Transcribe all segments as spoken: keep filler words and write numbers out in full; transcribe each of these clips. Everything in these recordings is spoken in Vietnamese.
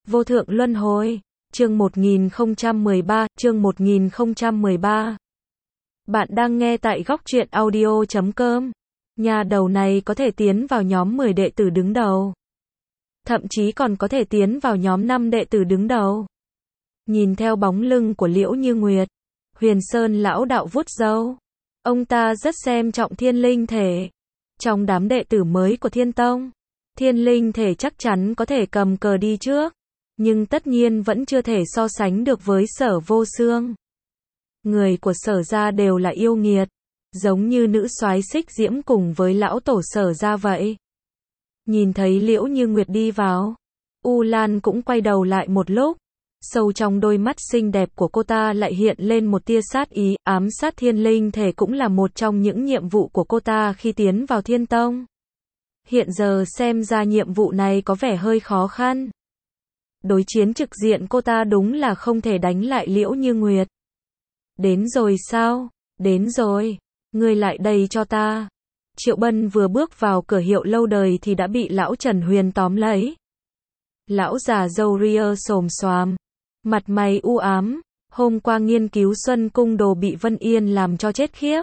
Vô thượng luân hồi. Chương một nghìn không trăm mười ba, chương một nghìn không trăm mười ba. Bạn đang nghe tại góc truyện audio chấm com. Nhà đầu này có thể tiến vào nhóm mười đệ tử đứng đầu. Thậm chí còn có thể tiến vào nhóm năm đệ tử đứng đầu. Nhìn theo bóng lưng của Liễu Như Nguyệt, Huyền Sơn lão đạo vuốt râu. Ông ta rất xem trọng thiên linh thể. Trong đám đệ tử mới của Thiên Tông, thiên linh thể chắc chắn có thể cầm cờ đi trước. Nhưng tất nhiên vẫn chưa thể so sánh được với Sở Vô Xương. Người của Sở gia đều là yêu nghiệt, giống như nữ soái Xích Diễm cùng với lão tổ Sở gia vậy. Nhìn thấy Liễu Như Nguyệt đi vào, U Lan cũng quay đầu lại một lúc. Sâu trong đôi mắt xinh đẹp của cô ta lại hiện lên một tia sát ý. Ám sát thiên linh thể cũng là một trong những nhiệm vụ của cô ta khi tiến vào Thiên Tông. Hiện giờ xem ra nhiệm vụ này có vẻ hơi khó khăn. Đối chiến trực diện cô ta đúng là không thể đánh lại Liễu Như Nguyệt. Đến rồi sao? Đến rồi. Ngươi lại đây cho ta. Triệu Bân vừa bước vào cửa hiệu lâu đời thì đã bị lão Trần Huyền tóm lấy. Lão già râu ria xồm xoàm, mặt mày u ám, hôm qua nghiên cứu Xuân Cung Đồ bị Vân Yên làm cho chết khiếp.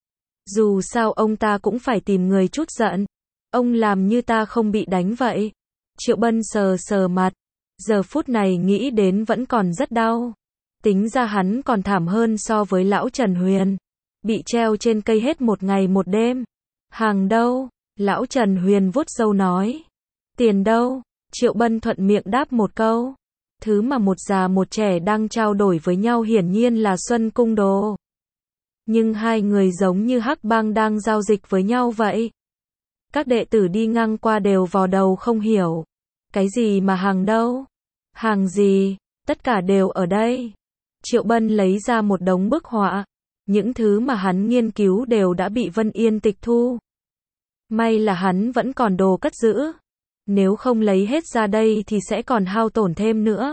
Dù sao ông ta cũng phải tìm người chút giận. Ông làm như ta không bị đánh vậy. Triệu Bân sờ sờ mặt. Giờ phút này nghĩ đến vẫn còn rất đau. Tính ra hắn còn thảm hơn so với lão Trần Huyền. Bị treo trên cây hết một ngày một đêm. Hàng đâu? Lão Trần Huyền vuốt râu nói. Tiền đâu? Triệu Bân thuận miệng đáp một câu. Thứ mà một già một trẻ đang trao đổi với nhau hiển nhiên là Xuân Cung Đồ. Nhưng hai người giống như hắc bang đang giao dịch với nhau vậy. Các đệ tử đi ngang qua đều vò đầu không hiểu. Cái gì mà hàng đâu? Hàng gì? Tất cả đều ở đây. Triệu Bân lấy ra một đống bức họa. Những thứ mà hắn nghiên cứu đều đã bị Vân Yên tịch thu. May là hắn vẫn còn đồ cất giữ. Nếu không lấy hết ra đây thì sẽ còn hao tổn thêm nữa.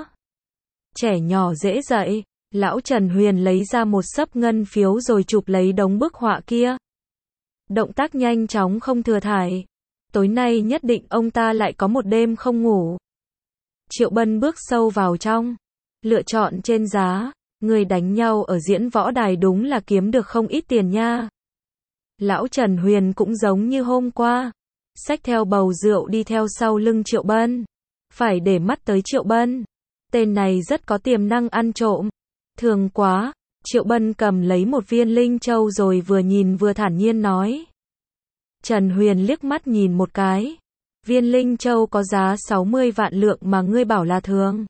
Trẻ nhỏ dễ dạy. Lão Trần Huyền lấy ra một xấp ngân phiếu rồi chụp lấy đống bức họa kia. Động tác nhanh chóng không thừa thải. Tối nay nhất định ông ta lại có một đêm không ngủ. Triệu Bân bước sâu vào trong. Lựa chọn trên giá. Người đánh nhau ở diễn võ đài đúng là kiếm được không ít tiền nha. Lão Trần Huyền cũng giống như hôm qua. Xách theo bầu rượu đi theo sau lưng Triệu Bân. Phải để mắt tới Triệu Bân. Tên này rất có tiềm năng ăn trộm. Thường quá. Triệu Bân cầm lấy một viên linh châu rồi vừa nhìn vừa thản nhiên nói. Trần Huyền liếc mắt nhìn một cái. Viên linh châu có giá sáu mươi vạn lượng mà ngươi bảo là thường.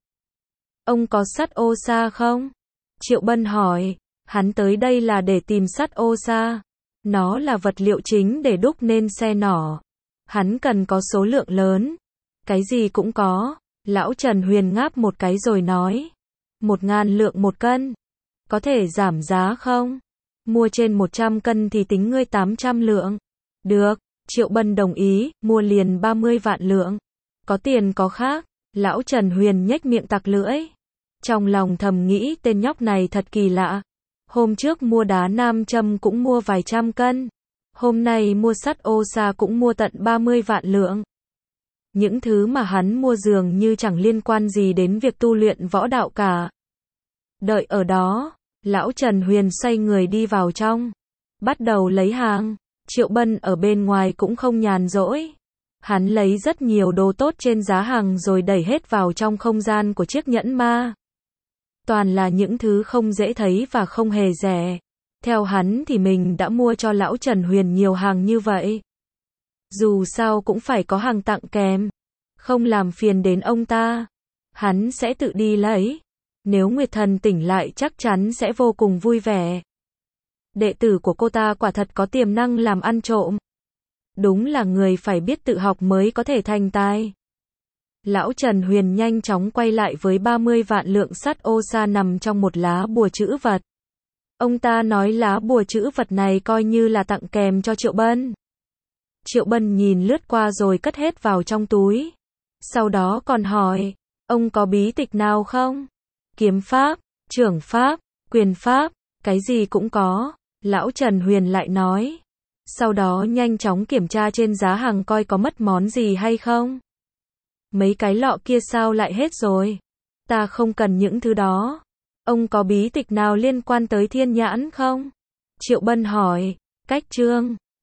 Ông có sắt ô sa không? Triệu Bân hỏi. Hắn tới đây là để tìm sắt ô sa. Nó là vật liệu chính để đúc nên xe nỏ. Hắn cần có số lượng lớn. Cái gì cũng có. Lão Trần Huyền ngáp một cái rồi nói. Một ngàn lượng một cân. Có thể giảm giá không? Mua trên một trăm cân thì tính ngươi tám trăm lượng. Được. Triệu Bân đồng ý. Mua liền ba mươi vạn lượng. Có tiền có khác. Lão Trần Huyền nhếch miệng tặc lưỡi. Trong lòng thầm nghĩ tên nhóc này thật kỳ lạ. Hôm trước mua đá nam châm cũng mua vài trăm cân. Hôm nay mua sắt ô sa cũng mua tận ba mươi vạn lượng. Những thứ mà hắn mua dường như chẳng liên quan gì đến việc tu luyện võ đạo cả. Đợi ở đó, lão Trần Huyền xoay người đi vào trong. Bắt đầu lấy hàng. Triệu Bân ở bên ngoài cũng không nhàn rỗi. Hắn lấy rất nhiều đồ tốt trên giá hàng rồi đẩy hết vào trong không gian của chiếc nhẫn ma. Toàn là những thứ không dễ thấy và không hề rẻ. Theo hắn thì mình đã mua cho lão Trần Huyền nhiều hàng như vậy. Dù sao cũng phải có hàng tặng kèm. Không làm phiền đến ông ta. Hắn sẽ tự đi lấy. Nếu Nguyệt Thần tỉnh lại chắc chắn sẽ vô cùng vui vẻ. Đệ tử của cô ta quả thật có tiềm năng làm ăn trộm. Đúng là người phải biết tự học mới có thể thành tài. Lão Trần Huyền nhanh chóng quay lại với ba mươi vạn lượng sắt ô sa nằm trong một lá bùa chữ vật. Ông ta nói lá bùa chữ vật này coi như là tặng kèm cho Triệu Bân. Triệu Bân nhìn lướt qua rồi cất hết vào trong túi. Sau đó còn hỏi, ông có bí tịch nào không? Kiếm pháp, trưởng pháp, quyền pháp, cái gì cũng có. Lão Trần Huyền lại nói. Sau đó nhanh chóng kiểm tra trên giá hàng coi có mất món gì hay không. mấy cái lọ kia sao lại hết rồi? Ta không cần những thứ đó. Ông có bí tịch nào liên quan tới thiên nhãn không? Triệu Bân hỏi. Cách chương